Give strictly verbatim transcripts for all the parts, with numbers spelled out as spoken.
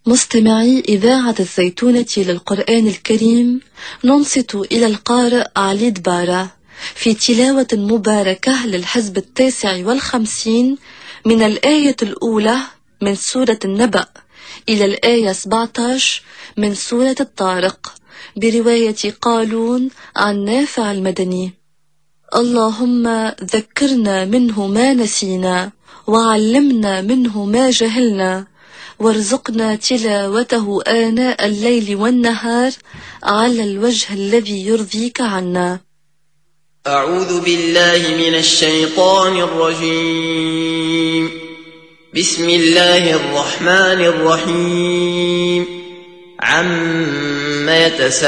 مستمعي إذاعة الزيتونة للقرآن الكريم، ننصت إلى القارئ علي دبارة في تلاوة مباركة للحزب التاسع والخمسين من الآية الأولى من سورة النبأ إلى الآية سبعة عشر من سورة الطارق، برواية قالون عن نافع المدني. اللهم ذكرنا منه ما نسينا، وعلمنا منه ما جهلنا، وارزقنا تلاوته آناء الليل والنهار على الوجه الذي يرضيك عنا. أعوذ بالله من الشيطان الرجيم. بسم الله الرحمن الرحيم. عما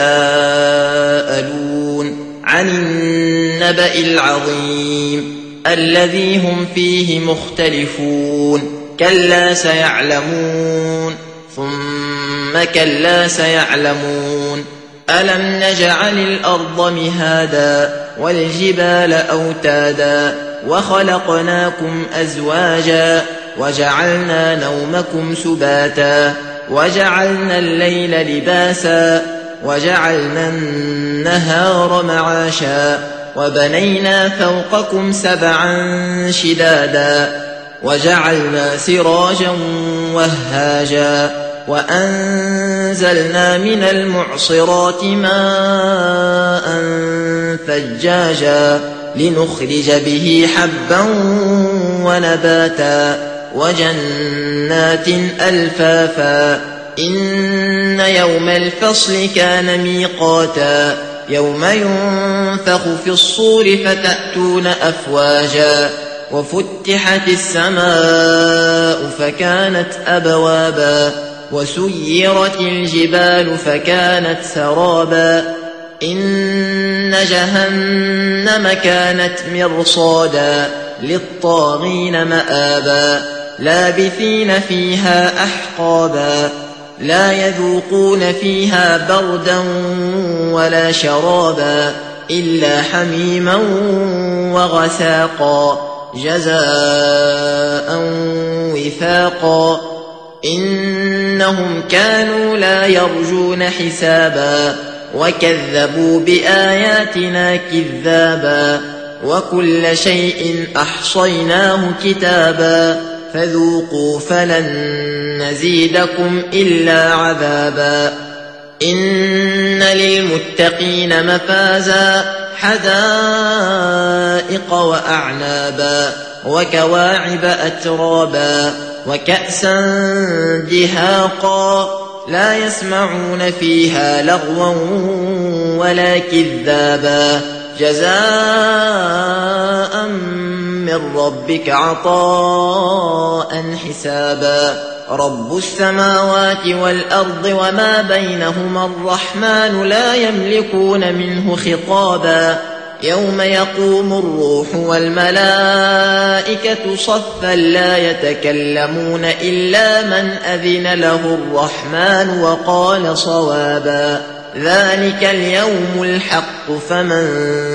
يتساءلون عن النبأ العظيم الذي هم فيه مختلفون. كلا سيعلمون ثم كلا سيعلمون. ألم نجعل الأرض مهادا والجبال أوتادا وخلقناكم أزواجا وجعلنا نومكم سباتا وجعلنا الليل لباسا وجعلنا النهار معاشا وبنينا فوقكم سبعا شدادا وجعلنا سراجا وهاجا وأنزلنا من المعصرات ماء ثجاجا لنخرج به حبا ونباتا وجنات ألفافا. إن يوم الفصل كان ميقاتا. يوم ينفخ في الصور فتأتون أفواجا وفتحت السماء فكانت أبوابا وسيرت الجبال فكانت سرابا. إن جهنم كانت مرصادا للطاغين مآبا لابثين فيها أحقابا لا يذوقون فيها بردا ولا شرابا إلا حميما وغساقا جزاء وفاقا. إنهم كانوا لا يرجون حسابا وكذبوا بآياتنا كذابا وكل شيء أحصيناه كتابا فذوقوا فلن نزيدكم إلا عذابا. إن للمتقين مفازا حدائق وأعنابا وكواعب أترابا وكأسا دهاقا لا يسمعون فيها لغوا ولا كذابا جزاء من ربك عطاء حسابا. رب السماوات والأرض وما بينهما الرحمن لا يملكون منه خطابا. يوم يقوم الروح والملائكة صفا لا يتكلمون إلا من أذن له الرحمن وقال صوابا. ذلك اليوم الحق فمن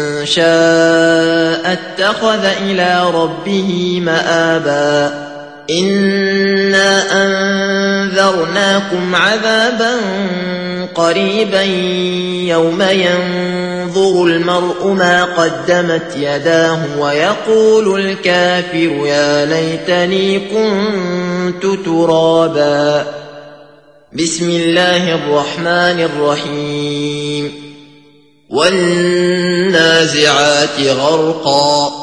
شاء اتخذ إلى ربه مآبا. إنا أنذرناكم عذابا قريبا يوم ينظر المرء ما قدمت يداه ويقول الكافر يا ليتني كنت ترابا. بسم الله الرحمن الرحيم. والنازعات غرقا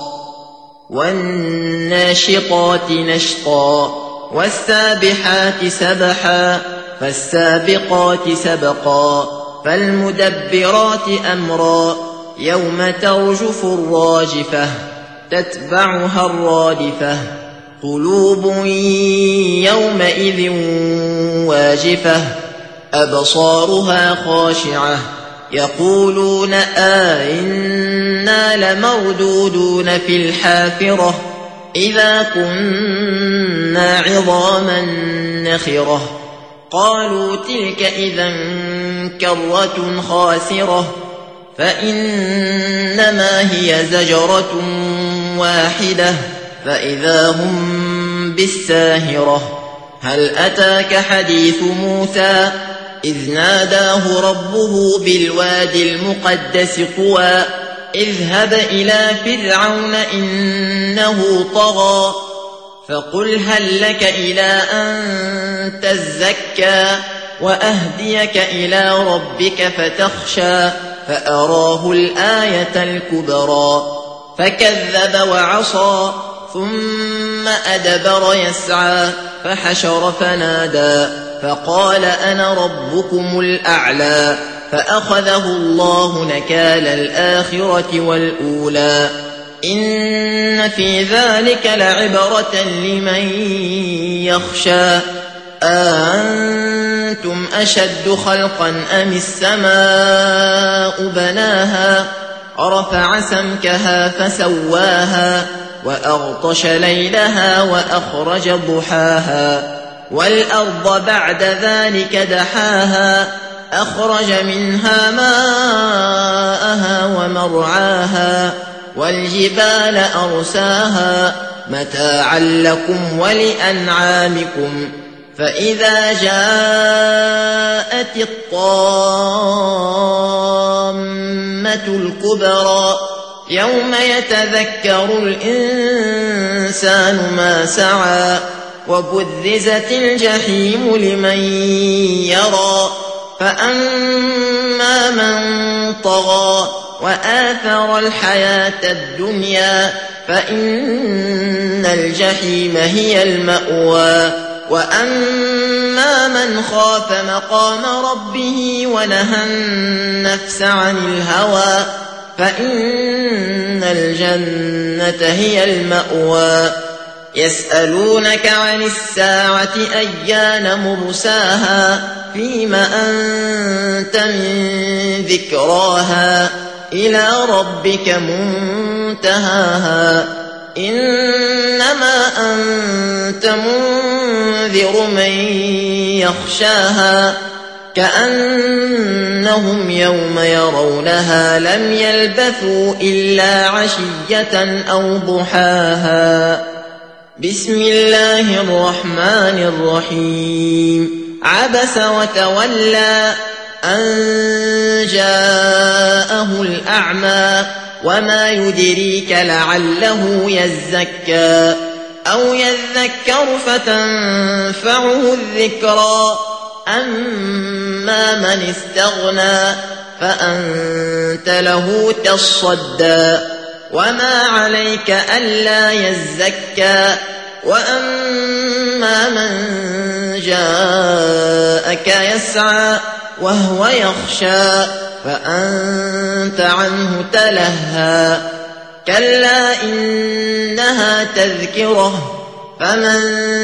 والناشطات نشطا والسابحات سبحا فالسابقات سبقا فالمدبرات أمرا. يوم ترجف الراجفة تتبعها الرادفة قلوب يومئذ واجفة أبصارها خاشعة يقولون آئنا لمردودون في الحافرة إذا كنا عظاما نخرة. قالوا تلك إذا كرة خاسرة فإنما هي زجرة واحدة فإذا هم بالساهرة. هل أتاك حديث موسى إذ ناداه ربه بالوادي المقدس طوى اذهب إلى فرعون إنه طغى فقل هل لك إلى أن تزكى وأهديك إلى ربك فتخشى فأراه الآية الكبرى فكذب وعصى ثم أدبر يسعى فحشر فنادى فقال أنا ربكم الأعلى فأخذه الله نكال الآخرة والأولى إن في ذلك لعبرة لمن يخشى أأنتم أشد خلقا أم السماء بناها رفع سمكها فسواها وأغطش ليلها وأخرج ضحاها والأرض بعد ذلك دحاها أخرج منها ماءها ومرعاها والجبال أرساها متاعا لكم ولأنعامكم فإذا جاءت الطامة الكبرى يوم يتذكر الإنسان ما سعى وبرزت الجحيم لمن يرى فأما من طغى وآثر الحياة الدنيا فإن الجحيم هي المأوى وأما من خاف مقام ربه ونهى النفس عن الهوى فإن الجنة هي المأوى يسألونك عن الساعة أيان مرساها فيم أنت من ذكراها إلى ربك منتهاها إنما أنت منذر من يخشاها كأنهم يوم يرونها لم يلبثوا إلا عشية أو ضحاها بسم الله الرحمن الرحيم عبس وتولى أن جاءه الأعمى وما يدريك لعله يزكى أو يذكر فتنفعه الذكرى أما من استغنى فأنت له تصدى وما عليك ألا يزكى وأما من جاءك يسعى وهو يخشى فأنت عنه تلهى كلا إنها تذكرة فمن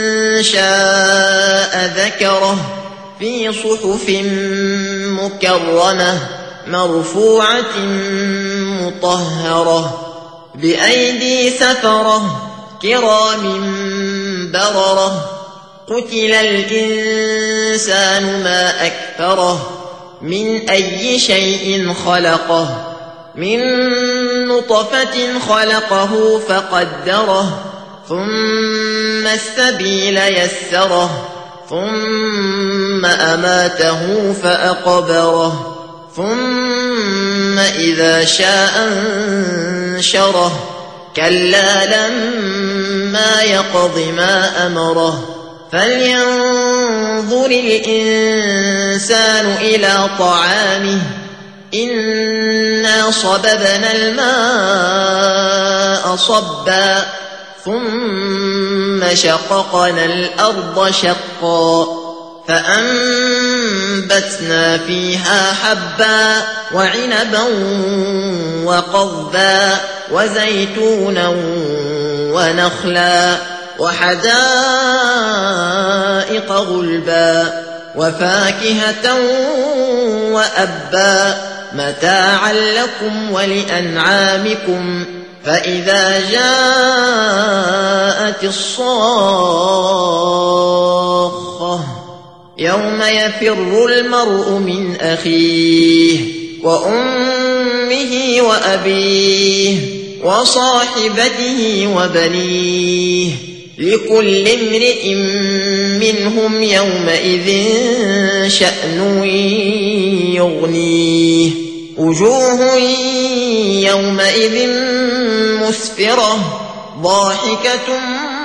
شاء ذكره في صحف مكرمة مرفوعة مطهرة بأيدي سفرة كرام بررة قتل الإنسان ما أكفره من أي شيء خلقه من نطفة خلقه فقدره ثم السبيل يسره ثم أماته فأقبره ثم إذا شاء انشره كلا لما يقض ما أمره فلينظر الإنسان إلى طعامه إنا صببنا الماء صبا ثم شققنا الأرض شقا فأنبتنا فيها حبا وعنبا وقضبا وزيتونا ونخلا وحدائق غلبا وفاكهة وأبا متاعا لكم ولأنعامكم فإذا جاءت الصاخة يوم يفر المرء من أخيه وأمه وأبيه وصاحبته وبنيه لكل امرئ منهم يومئذ شأن يغنيه وجوه يومئذ مسفرة ضاحكة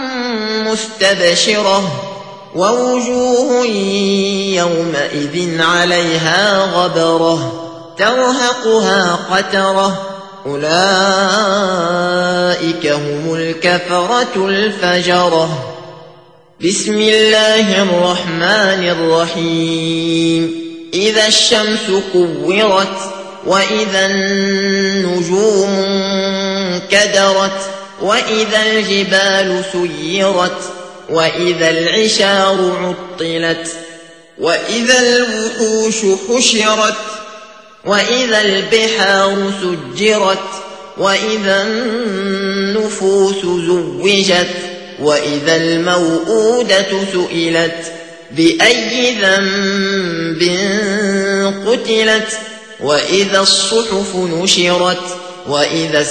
مستبشرة ووجوه يومئذ عليها غبرة ترهقها قترة أولئك هم الكفرة الفجرة. بسم الله الرحمن الرحيم. إذا الشمس كورت وإذا النجوم كدرت وإذا الجبال سيرت وإذا العشار عطلت وإذا الوحوش حشرت وإذا البحار سجرت وإذا النفوس زوجت وإذا الموءودة سئلت بأي ذنب قتلت وإذا الصحف نشرت وإذا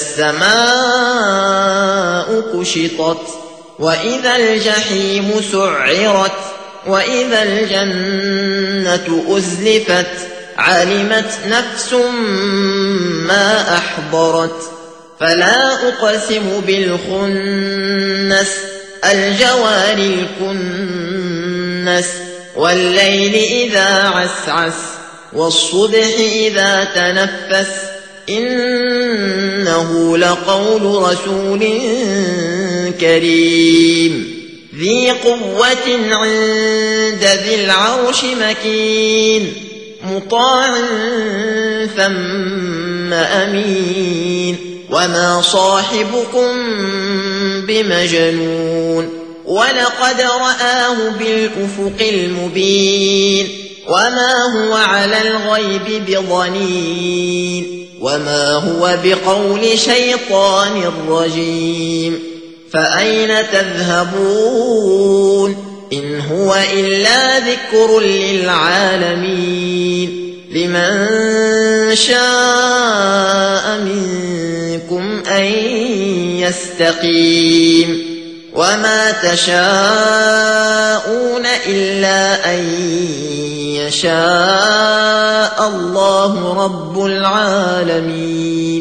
السماء كشطت وإذا الجحيم سعرت وإذا الجنة أزلفت علمت نفس ما أحضرت. فلا أقسم بالخنس الجوار الكنس والليل إذا عسعس والصبح إذا تنفس إنه لقول رسول كريم ذي قوة عند ذي العرش مكين مطاع ثم أمين وما صاحبكم بمجنون ولقد رآه بالأفق المبين وما هو على الغيب بضنين وما هو بقول شيطان رجيم. فأين تذهبون إن هو إلا ذكر للعالمين لمن شاء منكم أن يستقيم وما تشاءون إلا أن يشاء الله رب العالمين.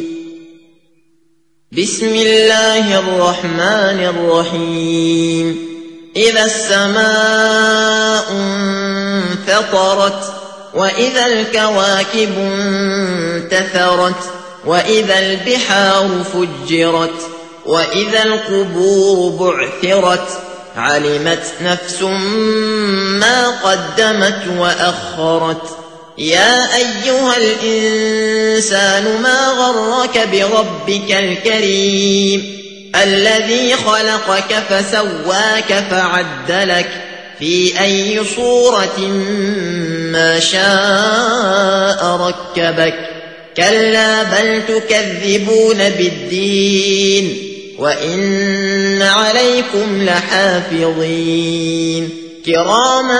بسم الله الرحمن الرحيم. إذا السماء انفطرت وإذا الكواكب انتثرت وإذا البحار فجرت وإذا القبور بعثرت علمت نفس ما قدمت وأخرت. يا أيها الإنسان ما غرك بربك الكريم الذي خلقك فسواك فعدلك في أي صورة ما شاء ركبك. كلا بل تكذبون بالدين وإن عليكم لحافظين كراما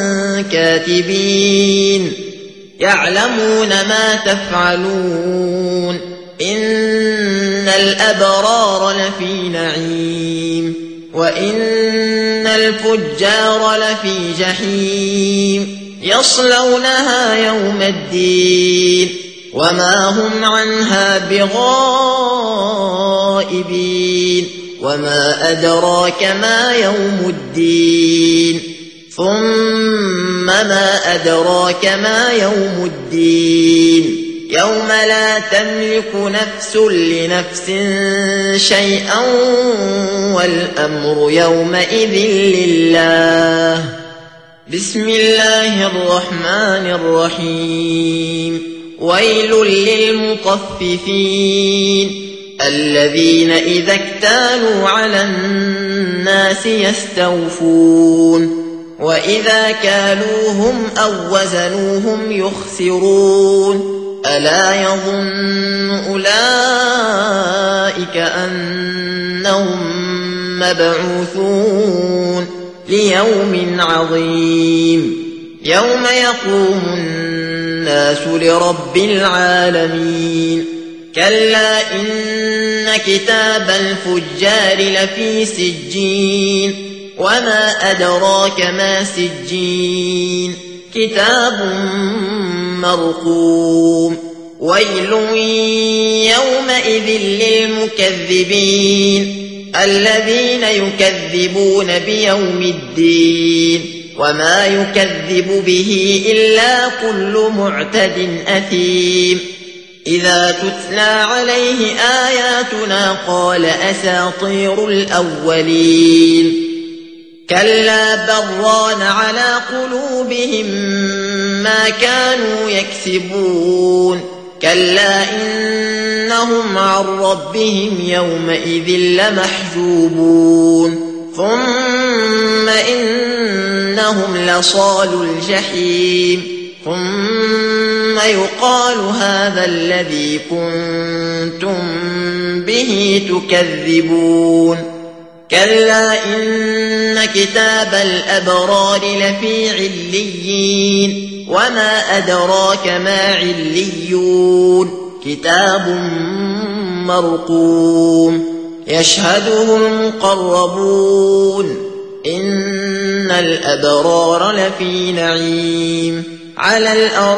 كاتبين يعلمون ما تفعلون. إن الأبرار لفي نعيم وإن الفجار لفي جحيم يصلونها يوم الدين وما هم عنها بغائبين. وما أدراك ما يوم الدين ثم ما أدراك ما يوم الدين يوم لا تملك نفس لنفس شيئا والأمر يومئذ لله. بسم الله الرحمن الرحيم. ويل للمطففين الذين إذا اكتالوا على الناس يستوفون وإذا كالوهم أو وزنوهم يخسرون. ألا يظن أولئك أنهم مبعوثون ليوم عظيم يوم يقوم الناس لرب العالمين. كلا إن كتاب الفجار لفي سجين وما أدراك ما سجين كتاب مرقوم ويل يومئذ للمكذبين الذين يكذبون بيوم الدين وما يكذب به إلا كل معتد أثيم إذا تتلى عليه آياتنا قال أساطير الأولين كلا بران على قلوبهم ما كانوا يكسبون كلا إنهم عن ربهم يومئذ لمحجوبون ثم إنهم لصالوا الجحيم ثم يقال هذا الذي كنتم به تكذبون كلا إن كتاب الأبرار لفي عليين وما أدراك ما عليون كتاب مرقوم يشهده المقربون إن الأبرار لفي نعيم على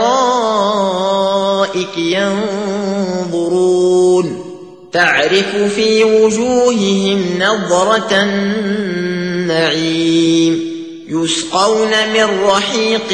الأرائك ينظرون تعرف في وجوههم نضرة النعيم يسقون من رحيق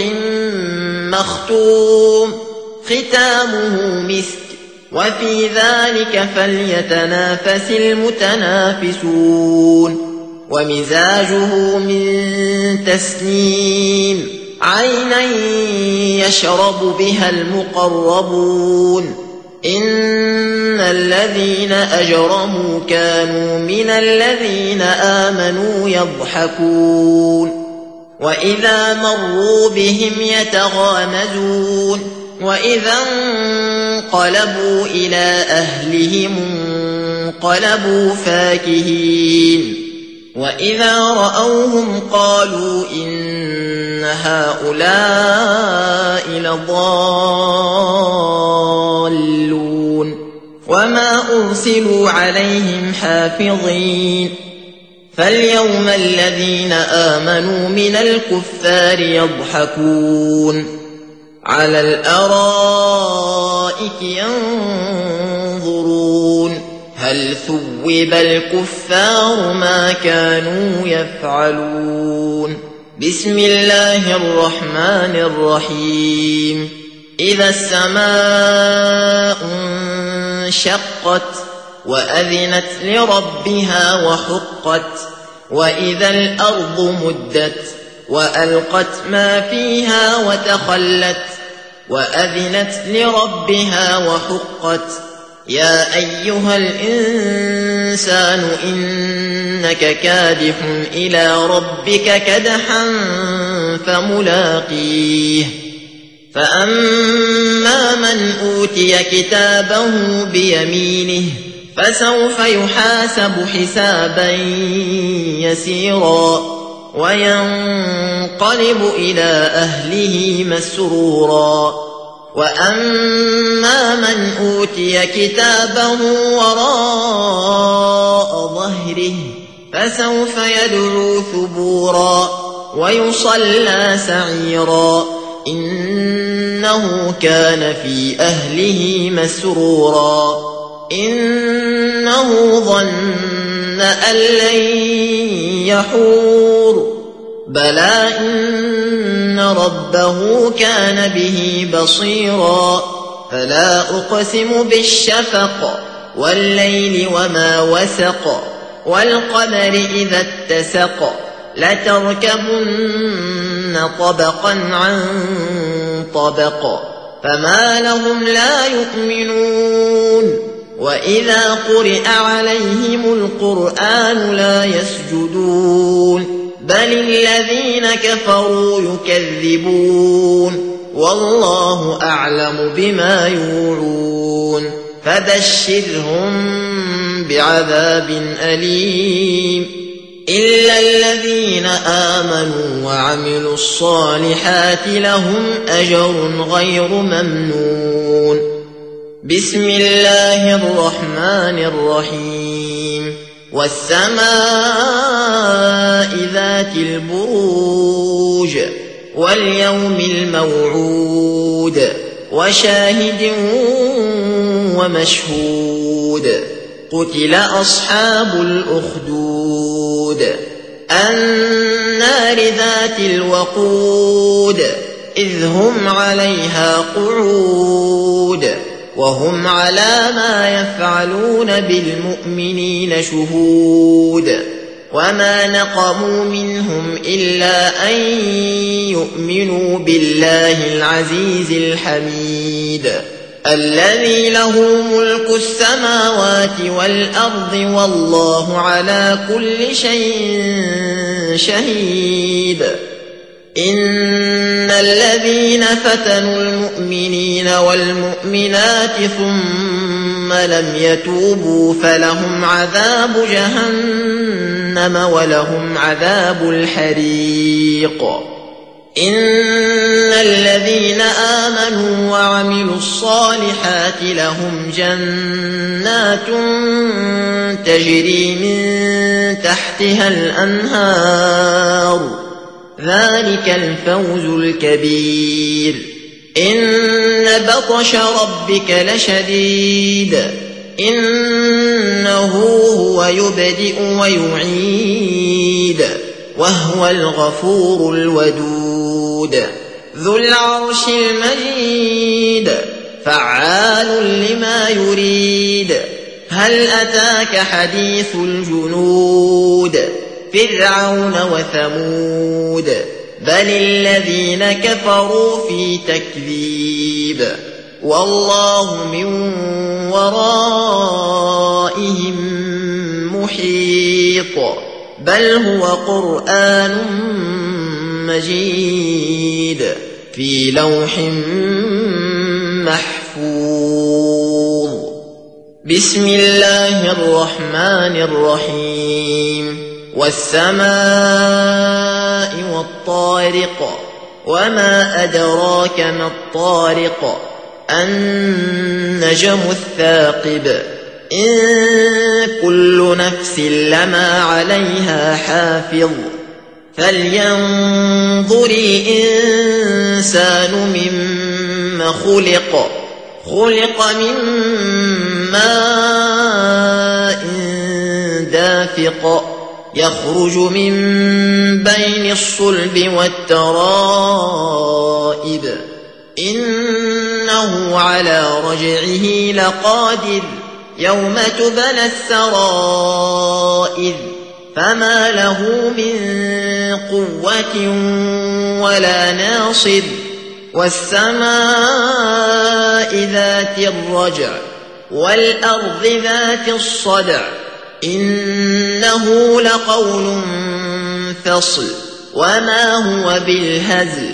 مختوم ختامه مسك وفي ذلك فليتنافس المتنافسون ومزاجه من تسنيم عينا يشرب بها المقربون إن الذين أجرموا كانوا من الذين آمنوا يضحكون وإذا مروا بهم يتغامزون وإذا انقلبوا إلى أهلهم انقلبوا فاكهين وإذا رأوهم قالوا إن هؤلاء لضالون وما أرسلوا عليهم حافظين فاليوم الذين آمنوا من الكفار يضحكون على الأرائك ينظرون هل ثوب الكفار ما كانوا يفعلون بسم الله الرحمن الرحيم إذا السماء انشقت وأذنت لربها وحقت وإذا الأرض مدت وألقت ما فيها وتخلت وأذنت لربها وحقت يا أيها الإنسان إنك كادح إلى ربك كدحا فملاقيه فأما من أوتي كتابه بيمينه فسوف يحاسب حسابا يسيرا وينقلب إلى أهله مسرورا وأما من أوتي كتابه وراء ظهره فسوف يدعو ثبورا ويصلى سعيرا إنه كان في أهله مسرورا إنه ظن أن لن يحور بلى إن ربه كان به بصيرا فلا أقسم بالشفق والليل وما وسق والقمر إذا اتسق لتركبن طبقا عن طبق فما لهم لا يؤمنون وإذا قرئ عليهم القرآن لا يسجدون بل الذين كفروا يكذبون والله أعلم بما يوعون فبشرهم بعذاب أليم إلا الذين آمنوا وعملوا الصالحات لهم أجر غير ممنون بسم الله الرحمن الرحيم والسماء ذات البروج واليوم الموعود وشاهد ومشهود قتل أصحاب الأخدود النار ذات الوقود إذ هم عليها قعود وهم على ما يفعلون بالمؤمنين شهود وما نقموا منهم إلا أن يؤمنوا بالله العزيز الحميد الذي له ملك السماوات والأرض والله على كل شيء شهيد إن الذين فتنوا المؤمنين والمؤمنات ثم لم يتوبوا فلهم عذاب جهنم ولهم عذاب الحريق إن الذين آمنوا وعملوا الصالحات لهم جنات تجري من تحتها الأنهار ذلك الفوز الكبير إن بطش ربك لشديد إنه هو يبدئ ويعيد وهو الغفور الودود ذو العرش المجيد فعال لما يريد هل أتاك حديث الجنود فرعون وثمود بل الذين كفروا في تكذيب والله من ورائهم محيط بل هو قرآن مجيد في لوح محفوظ بسم الله الرحمن الرحيم والسماء والطارق وما أدراك ما الطارق النجم الثاقب إن كل نفس لما عليها حافظ فلينظر الإنسان مما خلق خلق من ماء دافق يخرج من بين الصلب والترائب إنه على رجعه لقادر يوم تبلى السرائر فما له من قوة ولا ناصر والسماء ذات الرجع والأرض ذات الصدع إنه لقول فصل وما هو بالهزل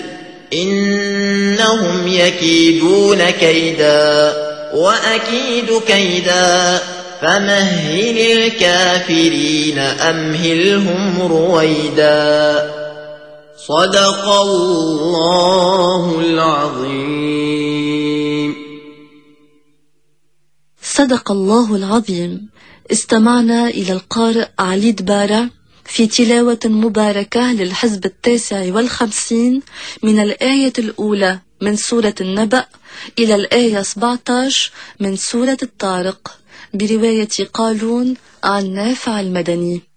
إنهم يكيدون كيدا وأكيد كيدا فمهل الكافرين أمهلهم رويدا صدق الله العظيم. صدق الله العظيم. استمعنا إلى القارئ علي دبارة في تلاوة مباركة للحزب التاسع والخمسين من الآية الأولى من سورة النبأ إلى الآية سبعة عشر من سورة الطارق برواية قالون عن نافع المدني.